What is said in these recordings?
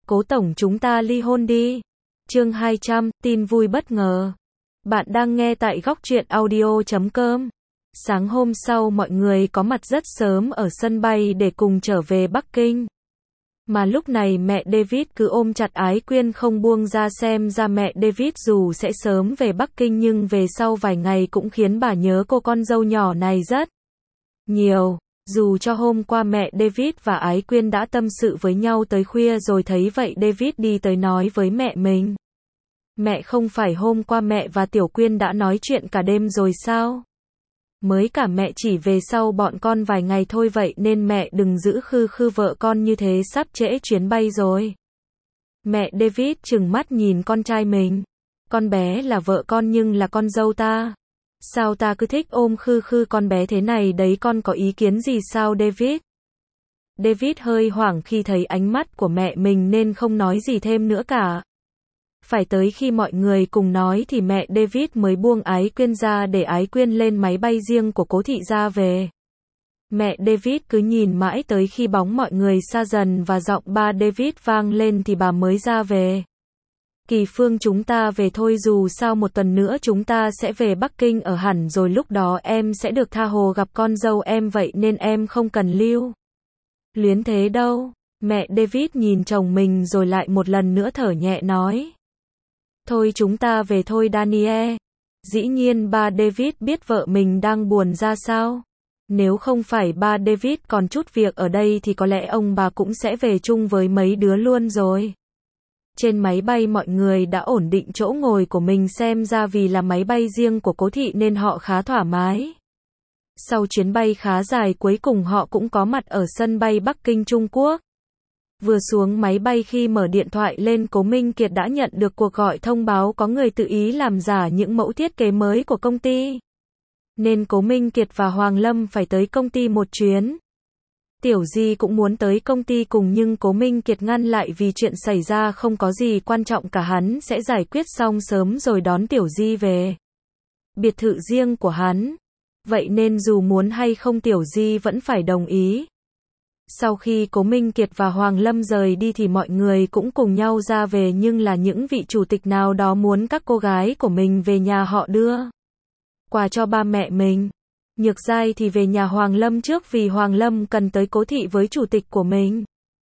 Cố tổng chúng ta ly hôn đi. Chương 200, tin vui bất ngờ. Bạn đang nghe tại Góc Truyện Audio.com. Sáng hôm sau mọi người có mặt rất sớm ở sân bay để cùng trở về Bắc Kinh. Mà lúc này mẹ David cứ ôm chặt Ái Quyên không buông ra, xem ra mẹ David dù sẽ sớm về Bắc Kinh nhưng về sau vài ngày cũng khiến bà nhớ cô con dâu nhỏ này rất nhiều. Dù cho hôm qua mẹ David và Ái Quyên đã tâm sự với nhau tới khuya rồi, thấy vậy David đi tới nói với mẹ mình. Mẹ, không phải hôm qua mẹ và Tiểu Quyên đã nói chuyện cả đêm rồi sao? Mới cả mẹ chỉ về sau bọn con vài ngày thôi, vậy nên mẹ đừng giữ khư khư vợ con như thế, sắp trễ chuyến bay rồi. Mẹ David trừng mắt nhìn con trai mình. Con bé là vợ con nhưng là con dâu ta. Sao ta cứ thích ôm khư khư con bé thế này đấy, con có ý kiến gì sao David? David hơi hoảng khi thấy ánh mắt của mẹ mình nên không nói gì thêm nữa cả. Phải tới khi mọi người cùng nói thì mẹ David mới buông Ái Quyên ra để Ái Quyên lên máy bay riêng của Cố thị ra về. Mẹ David cứ nhìn mãi tới khi bóng mọi người xa dần và giọng ba David vang lên thì bà mới ra về. Kỳ Phương, chúng ta về thôi, dù sao một tuần nữa chúng ta sẽ về Bắc Kinh ở hẳn rồi, lúc đó em sẽ được tha hồ gặp con dâu em, vậy nên em không cần lưu luyến thế đâu. Mẹ David nhìn chồng mình rồi lại một lần nữa thở nhẹ nói. Thôi chúng ta về thôi Daniel. Dĩ nhiên ba David biết vợ mình đang buồn ra sao. Nếu không phải ba David còn chút việc ở đây thì có lẽ ông bà cũng sẽ về chung với mấy đứa luôn rồi. Trên máy bay mọi người đã ổn định chỗ ngồi của mình, xem ra vì là máy bay riêng của Cố thị nên họ khá thoải mái. Sau chuyến bay khá dài cuối cùng họ cũng có mặt ở sân bay Bắc Kinh, Trung Quốc. Vừa xuống máy bay, khi mở điện thoại lên Cố Minh Kiệt đã nhận được cuộc gọi thông báo có người tự ý làm giả những mẫu thiết kế mới của công ty. Nên Cố Minh Kiệt và Hoàng Lâm phải tới công ty một chuyến. Tiểu Di cũng muốn tới công ty cùng nhưng Cố Minh Kiệt ngăn lại vì chuyện xảy ra không có gì quan trọng cả, hắn sẽ giải quyết xong sớm rồi đón Tiểu Di về biệt thự riêng của hắn. Vậy nên dù muốn hay không Tiểu Di vẫn phải đồng ý. Sau khi Cố Minh Kiệt và Hoàng Lâm rời đi thì mọi người cũng cùng nhau ra về, nhưng là những vị chủ tịch nào đó muốn các cô gái của mình về nhà họ đưa quà cho ba mẹ mình. Nhược Giai thì về nhà Hoàng Lâm trước vì Hoàng Lâm cần tới Cố thị với chủ tịch của mình.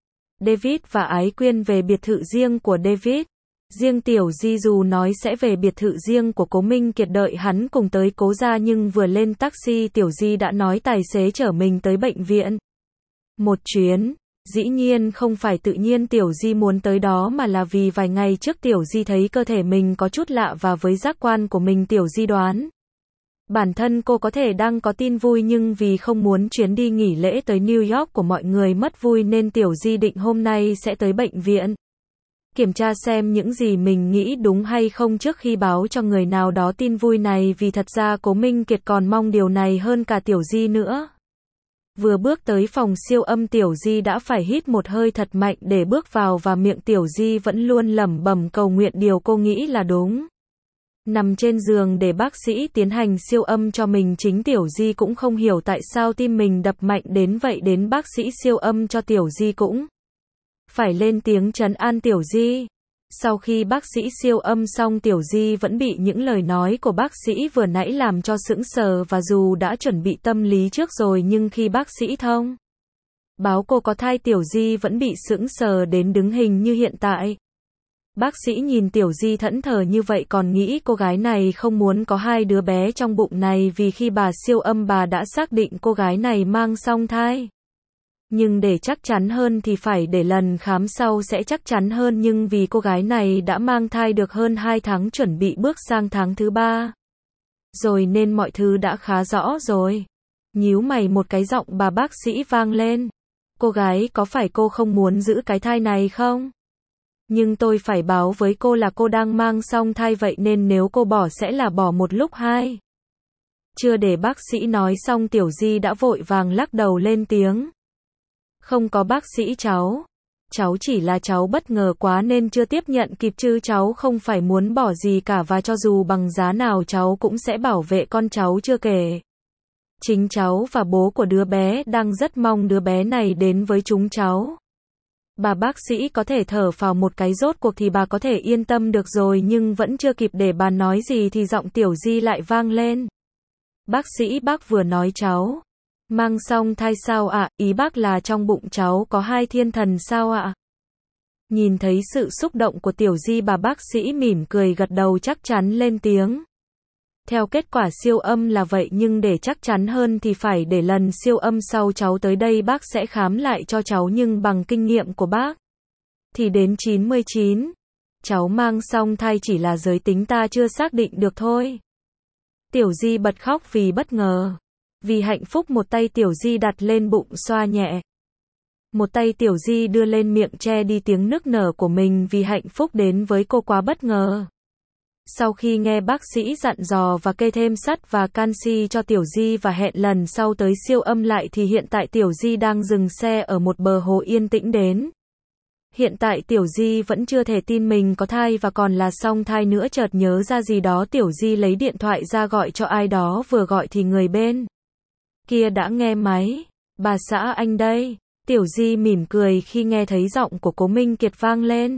David và Ái Quyên về biệt thự riêng của David. Riêng Tiểu Di dù nói sẽ về biệt thự riêng của Cố Minh Kiệt đợi hắn cùng tới Cố gia, nhưng vừa lên taxi Tiểu Di đã nói tài xế chở mình tới bệnh viện một chuyến. Dĩ nhiên không phải tự nhiên Tiểu Di muốn tới đó mà là vì vài ngày trước Tiểu Di thấy cơ thể mình có chút lạ và với giác quan của mình Tiểu Di đoán bản thân cô có thể đang có tin vui, nhưng vì không muốn chuyến đi nghỉ lễ tới New York của mọi người mất vui nên Tiểu Di định hôm nay sẽ tới bệnh viện kiểm tra xem những gì mình nghĩ đúng hay không trước khi báo cho người nào đó tin vui này, vì thật ra Cố Minh Kiệt còn mong điều này hơn cả Tiểu Di nữa. Vừa bước tới phòng siêu âm Tiểu Di đã phải hít một hơi thật mạnh để bước vào, và miệng Tiểu Di vẫn luôn lẩm bẩm cầu nguyện điều cô nghĩ là đúng. Nằm trên giường để bác sĩ tiến hành siêu âm cho mình, chính Tiểu Di cũng không hiểu tại sao tim mình đập mạnh đến vậy, đến bác sĩ siêu âm cho Tiểu Di cũng phải lên tiếng trấn an Tiểu Di. Sau khi bác sĩ siêu âm xong, Tiểu Di vẫn bị những lời nói của bác sĩ vừa nãy làm cho sững sờ, và dù đã chuẩn bị tâm lý trước rồi nhưng khi bác sĩ thông báo cô có thai, Tiểu Di vẫn bị sững sờ đến đứng hình như hiện tại. Bác sĩ nhìn Tiểu Di thẫn thờ như vậy còn nghĩ cô gái này không muốn có hai đứa bé trong bụng này, vì khi bà siêu âm bà đã xác định cô gái này mang song thai. Nhưng để chắc chắn hơn thì phải để lần khám sau sẽ chắc chắn hơn, nhưng vì cô gái này đã mang thai được hơn 2 tháng, chuẩn bị bước sang tháng thứ 3 rồi nên mọi thứ đã khá rõ rồi. Nhíu mày một cái, giọng bà bác sĩ vang lên. Cô gái, có phải cô không muốn giữ cái thai này không? Nhưng tôi phải báo với cô là cô đang mang song thai, vậy nên nếu cô bỏ sẽ là bỏ một lúc hai. Chưa để bác sĩ nói xong Tiểu Di đã vội vàng lắc đầu lên tiếng. Không có bác sĩ, cháu chỉ là cháu bất ngờ quá nên chưa tiếp nhận kịp, chứ cháu không phải muốn bỏ gì cả, và cho dù bằng giá nào cháu cũng sẽ bảo vệ con cháu, chưa kể chính cháu và bố của đứa bé đang rất mong đứa bé này đến với chúng cháu. Bà bác sĩ có thể thở phào một cái, rốt cuộc thì bà có thể yên tâm được rồi, nhưng vẫn chưa kịp để bà nói gì thì giọng Tiểu Di lại vang lên. Bác sĩ, bác vừa nói cháu mang song thai sao ạ? Ý bác là trong bụng cháu có 2 thiên thần sao ạ? Nhìn thấy sự xúc động của Tiểu Di, bà bác sĩ mỉm cười gật đầu chắc chắn lên tiếng. Theo kết quả siêu âm là vậy, nhưng để chắc chắn hơn thì phải để lần siêu âm sau cháu tới đây bác sẽ khám lại cho cháu, nhưng bằng kinh nghiệm của bác thì đến 99 cháu mang song thai, chỉ là giới tính ta chưa xác định được thôi. Tiểu Di bật khóc vì bất ngờ. Vì hạnh phúc, một tay Tiểu Di đặt lên bụng xoa nhẹ. Một tay Tiểu Di đưa lên miệng che đi tiếng nức nở của mình, vì hạnh phúc đến với cô quá bất ngờ. Sau khi nghe bác sĩ dặn dò và kê thêm sắt và canxi cho Tiểu Di và hẹn lần sau tới siêu âm lại, thì hiện tại Tiểu Di đang dừng xe ở một bờ hồ yên tĩnh đến. Hiện tại Tiểu Di vẫn chưa thể tin mình có thai và còn là song thai nữa. Chợt nhớ ra gì đó, Tiểu Di lấy điện thoại ra gọi cho ai đó, vừa gọi thì người bên kia đã nghe máy. Bà xã, anh đây. Tiểu Di mỉm cười khi nghe thấy giọng của Cố Minh Kiệt vang lên.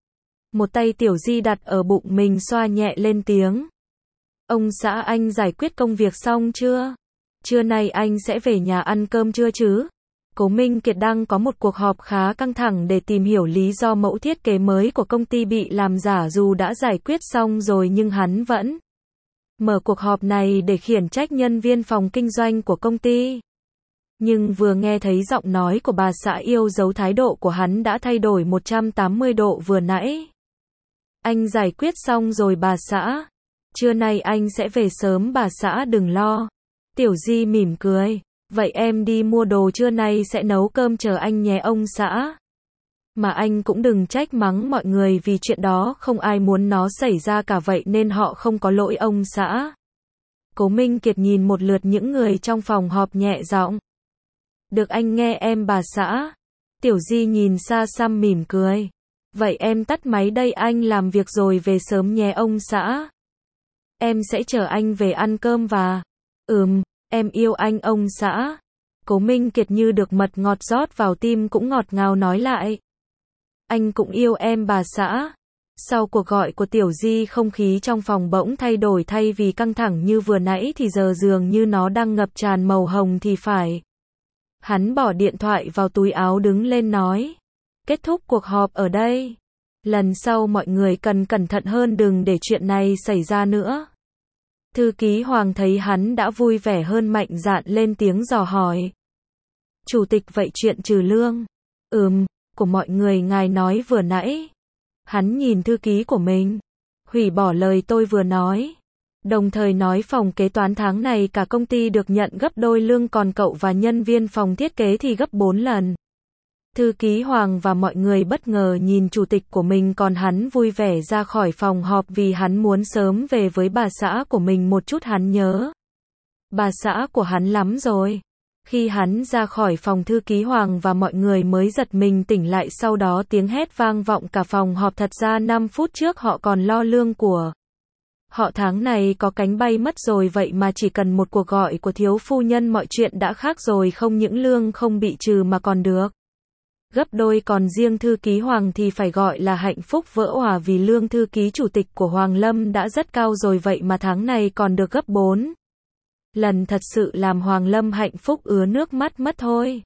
Một tay Tiểu Di đặt ở bụng mình xoa nhẹ lên tiếng. Ông xã, anh giải quyết công việc xong chưa? Trưa nay anh sẽ về nhà ăn cơm trưa chứ? Cố Minh Kiệt đang có một cuộc họp khá căng thẳng để tìm hiểu lý do mẫu thiết kế mới của công ty bị làm giả. Dù đã giải quyết xong rồi nhưng hắn vẫn mở cuộc họp này để khiển trách nhân viên phòng kinh doanh của công ty. Nhưng vừa nghe thấy giọng nói của bà xã yêu dấu, thái độ của hắn đã thay đổi 180 độ. Vừa nãy anh giải quyết xong rồi bà xã. Trưa nay anh sẽ về sớm bà xã, đừng lo. Tiểu Di mỉm cười. Vậy em đi mua đồ, trưa nay sẽ nấu cơm chờ anh nhé ông xã. Mà anh cũng đừng trách mắng mọi người, vì chuyện đó không ai muốn nó xảy ra cả, vậy nên họ không có lỗi ông xã. Cố Minh Kiệt nhìn một lượt những người trong phòng họp nhẹ giọng. Được, anh nghe em bà xã. Tiểu Di nhìn xa xăm mỉm cười. Vậy em tắt máy đây, anh làm việc rồi về sớm nhé ông xã. Em sẽ chờ anh về ăn cơm và... em yêu anh ông xã. Cố Minh Kiệt như được mật ngọt rót vào tim, cũng ngọt ngào nói lại. Anh cũng yêu em bà xã. Sau cuộc gọi của Tiểu Di, không khí trong phòng bỗng thay đổi, thay vì căng thẳng như vừa nãy thì giờ dường như nó đang ngập tràn màu hồng thì phải. Hắn bỏ điện thoại vào túi áo, đứng lên nói. Kết thúc cuộc họp ở đây. Lần sau mọi người cần cẩn thận hơn, đừng để chuyện này xảy ra nữa. Thư ký Hoàng thấy hắn đã vui vẻ hơn, mạnh dạn lên tiếng dò hỏi. Chủ tịch, vậy chuyện trừ lương của mọi người ngài nói vừa nãy. Hắn nhìn thư ký của mình. Hủy bỏ lời tôi vừa nói. Đồng thời nói phòng kế toán tháng này cả công ty được nhận gấp đôi lương, còn cậu và nhân viên phòng thiết kế thì gấp 4 lần. Thư ký Hoàng và mọi người bất ngờ nhìn chủ tịch của mình, còn hắn vui vẻ ra khỏi phòng họp vì hắn muốn sớm về với bà xã của mình một chút. Hắn nhớ bà xã của hắn lắm rồi. Khi hắn ra khỏi phòng, thư ký Hoàng và mọi người mới giật mình tỉnh lại, sau đó tiếng hét vang vọng cả phòng họp. Thật ra 5 phút trước họ còn lo lương của họ tháng này có cánh bay mất rồi, vậy mà chỉ cần một cuộc gọi của thiếu phu nhân mọi chuyện đã khác rồi. Không những lương không bị trừ mà còn được gấp đôi, còn riêng thư ký Hoàng thì phải gọi là hạnh phúc vỡ òa, vì lương thư ký chủ tịch của Hoàng Lâm đã rất cao rồi, vậy mà tháng này còn được gấp 4 lần, thật sự làm Hoàng Lâm hạnh phúc ứa nước mắt mất thôi.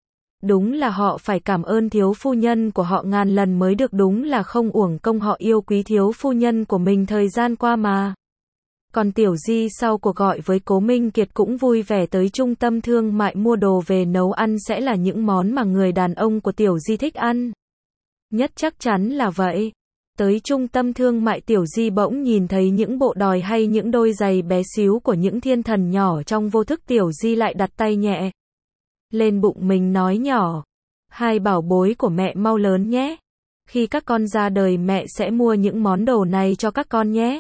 Đúng là họ phải cảm ơn thiếu phu nhân của họ ngàn lần mới được, đúng là không uổng công họ yêu quý thiếu phu nhân của mình thời gian qua mà. Còn Tiểu Di sau cuộc gọi với Cố Minh Kiệt cũng vui vẻ tới trung tâm thương mại mua đồ về nấu ăn, sẽ là những món mà người đàn ông của Tiểu Di thích ăn nhất, chắc chắn là vậy. Tới trung tâm thương mại, Tiểu Di bỗng nhìn thấy những bộ đòi hay những đôi giày bé xíu của những thiên thần nhỏ. Trong vô thức, Tiểu Di lại đặt tay nhẹ lên bụng mình, nói nhỏ. Hai bảo bối của mẹ mau lớn nhé. Khi các con ra đời mẹ sẽ mua những món đồ này cho các con nhé.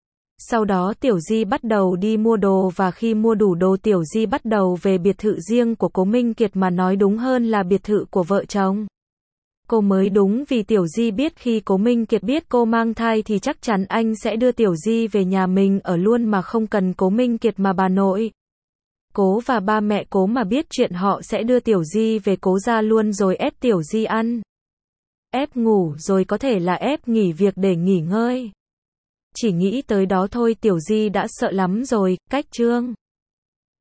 Sau đó Tiểu Di bắt đầu đi mua đồ, và khi mua đủ đồ, Tiểu Di bắt đầu về biệt thự riêng của Cố Minh Kiệt, mà nói đúng hơn là biệt thự của vợ chồng cô mới đúng, vì Tiểu Di biết khi Cố Minh Kiệt biết cô mang thai thì chắc chắn anh sẽ đưa Tiểu Di về nhà mình ở luôn, mà không cần Cố Minh Kiệt mà bà nội Cố và ba mẹ Cố mà biết chuyện, họ sẽ đưa Tiểu Di về Cố gia luôn rồi ép Tiểu Di ăn ép ngủ rồi có thể là ép nghỉ việc để nghỉ ngơi. Chỉ nghĩ tới đó thôi Tiểu Di đã sợ lắm rồi, cách Trương